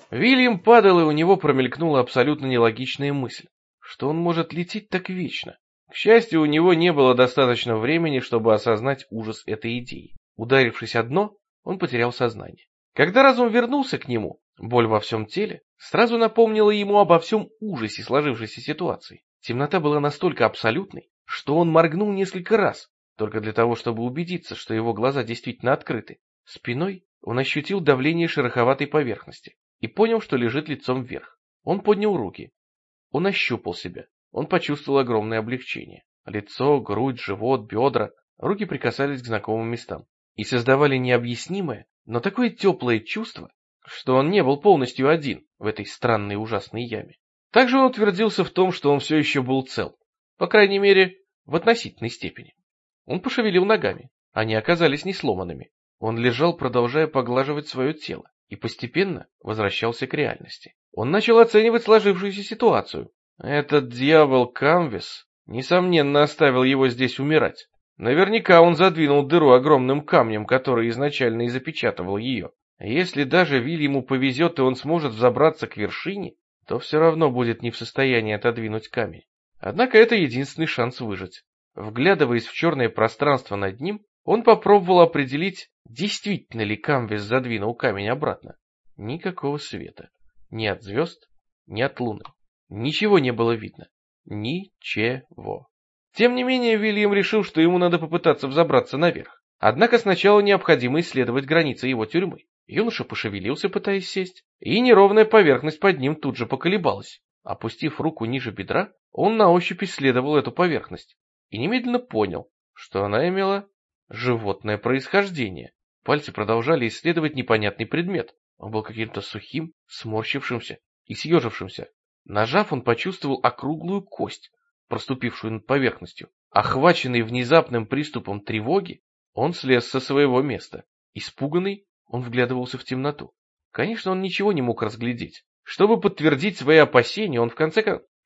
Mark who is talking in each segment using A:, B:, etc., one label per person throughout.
A: Вильям падал, и у него промелькнула абсолютно нелогичная мысль, что он может лететь так вечно. К счастью, у него не было достаточно времени, чтобы осознать ужас этой идеи. Ударившись о дно, он потерял сознание. Когда разум вернулся к нему, боль во всем теле сразу напомнила ему обо всем ужасе сложившейся ситуации. Темнота была настолько абсолютной, что он моргнул несколько раз, только для того, чтобы убедиться, что его глаза действительно открыты. Спиной он ощутил давление шероховатой поверхности и понял, что лежит лицом вверх. Он поднял руки. Он ощупал себя. Он почувствовал огромное облегчение. Лицо, грудь, живот, бедра. Руки прикасались к знакомым местам и создавали необъяснимое, но такое теплое чувство, что он не был полностью один в этой странной ужасной яме. Также он утвердился в том, что он все еще был цел, по крайней мере, в относительной степени. Он пошевелил ногами, они оказались не сломанными. Он лежал, продолжая поглаживать свое тело, и постепенно возвращался к реальности. Он начал оценивать сложившуюся ситуацию. Этот дьявол Камвис, несомненно, оставил его здесь умирать. Наверняка он задвинул дыру огромным камнем, который изначально и запечатывал ее. Если даже Вильяму повезет и он сможет взобраться к вершине, то все равно будет не в состоянии отодвинуть камень. Однако это единственный шанс выжить. Вглядываясь в черное пространство над ним, он попробовал определить, действительно ли Камвис задвинул камень обратно. Никакого света. Ни от звезд, ни от луны. Ничего не было видно. Ничего. Тем не менее, Вильям решил, что ему надо попытаться взобраться наверх. Однако сначала необходимо исследовать границы его тюрьмы. Юноша пошевелился, пытаясь сесть, и неровная поверхность под ним тут же поколебалась. Опустив руку ниже бедра, он на ощупь исследовал эту поверхность и немедленно понял, что она имела животное происхождение. Пальцы продолжали исследовать непонятный предмет. Он был каким-то сухим, сморщившимся и съежившимся. Нажав, он почувствовал округлую кость, проступившую над поверхностью. Охваченный внезапным приступом тревоги, он слез со своего места. Испуганный, он вглядывался в темноту. Конечно, он ничего не мог разглядеть. Чтобы подтвердить свои опасения, он в конце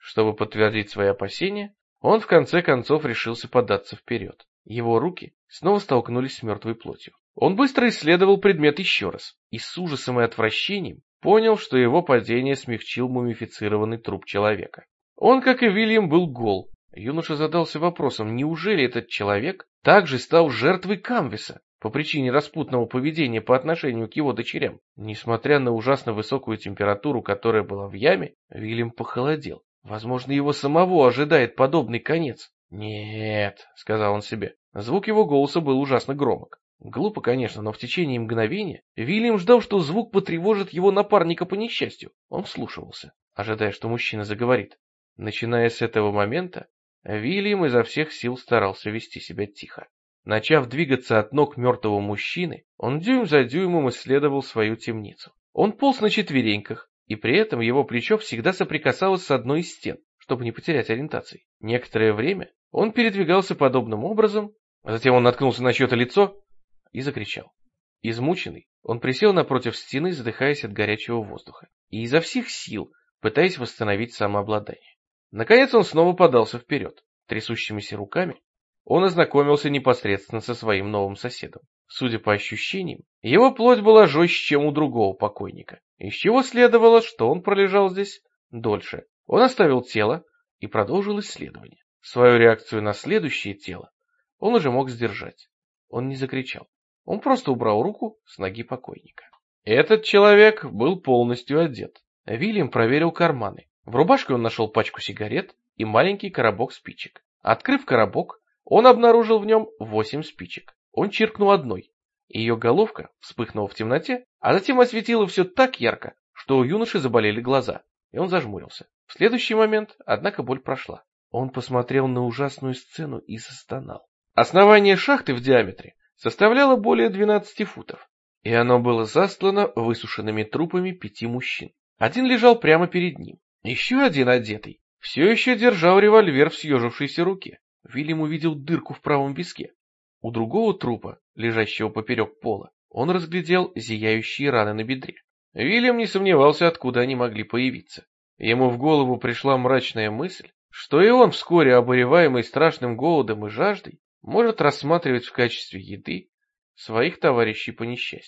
A: концов решился податься вперед. Его руки снова столкнулись с мертвой плотью. Он быстро исследовал предмет еще раз и с ужасом и отвращением понял, что его падение смягчил мумифицированный труп человека. Он, как и Вильям, был гол. Юноша задался вопросом, неужели этот человек также стал жертвой Камвиса по причине распутного поведения по отношению к его дочерям? Несмотря на ужасно высокую температуру, которая была в яме, Вильям похолодел. Возможно, его самого ожидает подобный конец. «Нет», — сказал он себе. Звук его голоса был ужасно громок. Глупо, конечно, но в течение мгновения Вильям ждал, что звук потревожит его напарника по несчастью. Он вслушивался, ожидая, что мужчина заговорит. Начиная с этого момента, Вильям изо всех сил старался вести себя тихо. Начав двигаться от ног мертвого мужчины, он дюйм за дюймом исследовал свою темницу. Он полз на четвереньках, и при этом его плечо всегда соприкасалось с одной из стен, чтобы не потерять ориентации. Некоторое время он передвигался подобным образом, а затем он наткнулся на чье-то лицо и закричал. Измученный, он присел напротив стены, задыхаясь от горячего воздуха, и изо всех сил пытаясь восстановить самообладание. Наконец он снова подался вперед. Трясущимися руками он ознакомился непосредственно со своим новым соседом. Судя по ощущениям, его плоть была жестче, чем у другого покойника, из чего следовало, что он пролежал здесь дольше. Он оставил тело и продолжил исследование. Свою реакцию на следующее тело он уже мог сдержать. Он не закричал. Он просто убрал руку с ноги покойника. Этот человек был полностью одет. Вильям проверил карманы. В рубашке он нашел пачку сигарет и маленький коробок спичек. Открыв коробок, он обнаружил в нем 8 спичек. Он чиркнул одной. Ее головка вспыхнула в темноте, а затем осветила все так ярко, что у юноши заболели глаза, и он зажмурился. В следующий момент, однако, боль прошла. Он посмотрел на ужасную сцену и застонал. Основание шахты в диаметре составляло более 12 футов, и оно было застлано высушенными трупами 5 мужчин. Один лежал прямо перед ним. Еще один одетый все еще держал револьвер в съежившейся руке. Вильям увидел дырку в правом виске. У другого трупа, лежащего поперек пола, он разглядел зияющие раны на бедре. Вильям не сомневался, откуда они могли появиться. Ему в голову пришла мрачная мысль, что и он, вскоре обуреваемый страшным голодом и жаждой, может рассматривать в качестве еды своих товарищей по несчастью.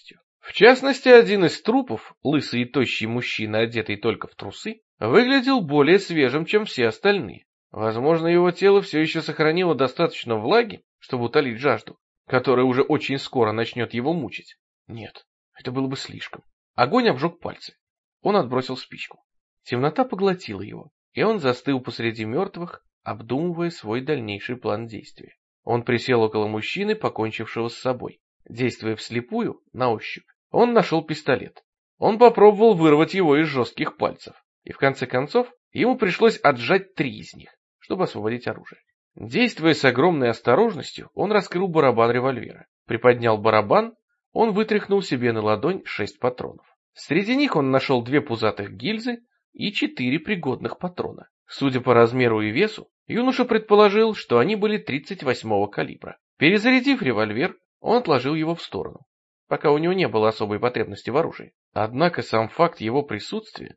A: В частности, один из трупов, лысый и тощий мужчина, одетый только в трусы, выглядел более свежим, чем все остальные. Возможно, его тело все еще сохранило достаточно влаги, чтобы утолить жажду, которая уже очень скоро начнет его мучить. Нет, это было бы слишком. Огонь обжег пальцы. Он отбросил спичку. Темнота поглотила его, и он застыл посреди мертвых, обдумывая свой дальнейший план действия. Он присел около мужчины, покончившего с собой. Действуя вслепую, на ощупь, он нашел пистолет. Он попробовал вырвать его из жестких пальцев, и в конце концов ему пришлось отжать 3 из них, чтобы освободить оружие. Действуя с огромной осторожностью, он раскрыл барабан револьвера. Приподнял барабан, он вытряхнул себе на ладонь 6 патронов. Среди них он нашел 2 пузатых гильзы и 4 пригодных патрона. Судя по размеру и весу, юноша предположил, что они были 38-го калибра. Перезарядив револьвер, он отложил его в сторону, пока у него не было особой потребности в оружии. Однако сам факт его присутствия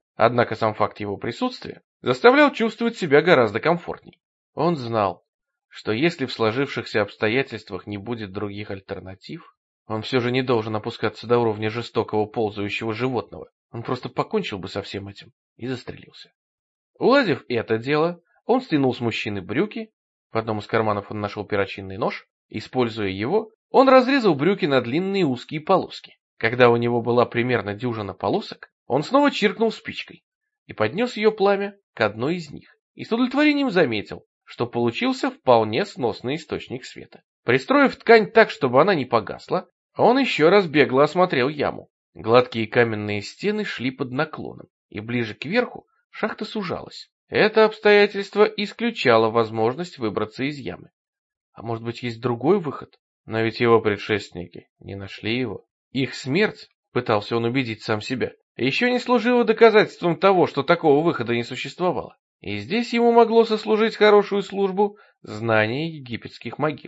A: заставлял чувствовать себя гораздо комфортней. Он знал, что если в сложившихся обстоятельствах не будет других альтернатив, он все же не должен опускаться до уровня жестокого ползающего животного. Он просто покончил бы со всем этим и застрелился. Уладив это дело, он стянул с мужчины брюки, в одном из карманов он нашел перочинный нож. Используя его, он разрезал брюки на длинные узкие полоски. Когда у него была примерно дюжина полосок, он снова чиркнул спичкой и поднес ее пламя к одной из них, и с удовлетворением заметил, что получился вполне сносный источник света. Пристроив ткань так, чтобы она не погасла, он еще раз бегло осмотрел яму. Гладкие каменные стены шли под наклоном, и ближе к верху шахта сужалась. Это обстоятельство исключало возможность выбраться из ямы. А может быть, есть другой выход? Но ведь его предшественники не нашли его. Их смерть, пытался он убедить сам себя, еще не служила доказательством того, что такого выхода не существовало. И здесь ему могло сослужить хорошую службу знание египетских могил.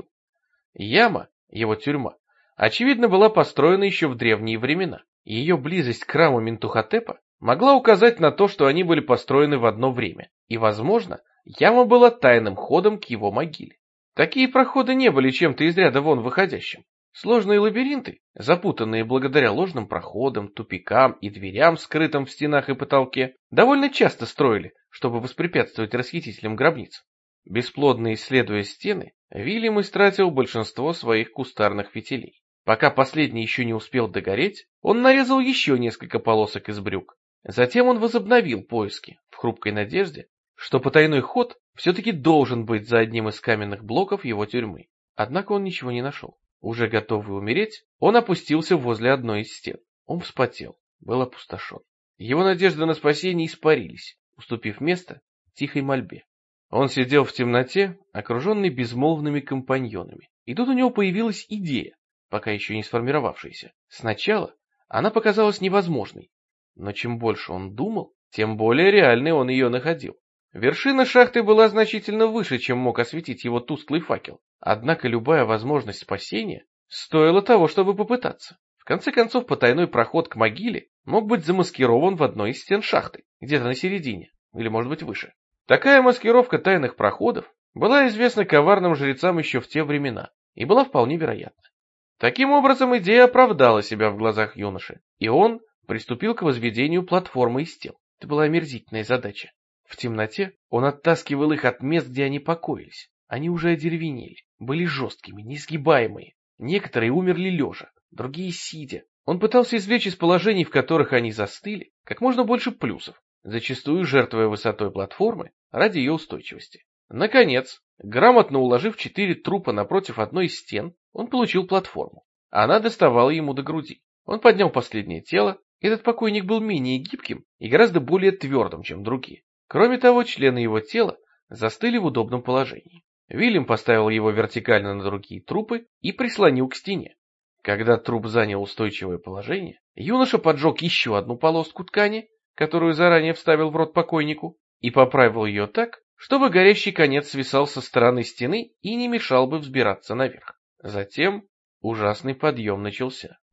A: Яма, его тюрьма, очевидно, была построена еще в древние времена. Ее близость к храму Ментухотепа могла указать на то, что они были построены в одно время, и, возможно, яма была тайным ходом к его могиле. Такие проходы не были чем-то из ряда вон выходящим. Сложные лабиринты, запутанные благодаря ложным проходам, тупикам и дверям, скрытым в стенах и потолке, довольно часто строили, чтобы воспрепятствовать расхитителям гробниц. Бесплодно исследуя стены, Вильям истратил большинство своих кустарных фитилей. Пока последний еще не успел догореть, он нарезал еще несколько полосок из брюк. Затем он возобновил поиски, в хрупкой надежде, что потайной ход все-таки должен быть за одним из каменных блоков его тюрьмы. Однако он ничего не нашел. Уже готовый умереть, он опустился возле одной из стен. Он вспотел, был опустошен. Его надежды на спасение испарились, уступив место тихой мольбе. Он сидел в темноте, окруженный безмолвными компаньонами. И тут у него появилась идея, пока еще не сформировавшаяся. Сначала она показалась невозможной, но чем больше он думал, тем более реальной он ее находил. Вершина шахты была значительно выше, чем мог осветить его тусклый факел. Однако любая возможность спасения стоила того, чтобы попытаться. В конце концов, потайной проход к могиле мог быть замаскирован в одной из стен шахты, где-то на середине, или может быть выше. Такая маскировка тайных проходов была известна коварным жрецам еще в те времена и была вполне вероятна. Таким образом, идея оправдала себя в глазах юноши, и он приступил к возведению платформы из тел. Это была омерзительная задача. В темноте он оттаскивал их от мест, где они покоились. Они уже одеревенели, были жесткими, несгибаемые. Некоторые умерли лежа, другие сидя. Он пытался извлечь из положений, в которых они застыли, как можно больше плюсов, зачастую жертвуя высотой платформы ради ее устойчивости. Наконец, грамотно уложив 4 трупа напротив одной из стен, он получил платформу. Она доставала ему до груди. Он поднял последнее тело. Этот покойник был менее гибким и гораздо более твердым, чем другие. Кроме того, члены его тела застыли в удобном положении. Вильям поставил его вертикально на другие трупы и прислонил к стене. Когда труп занял устойчивое положение, юноша поджег еще одну полоску ткани, которую заранее вставил в рот покойнику, и поправил ее так, чтобы горящий конец свисал со стороны стены и не мешал бы взбираться наверх. Затем ужасный подъем начался.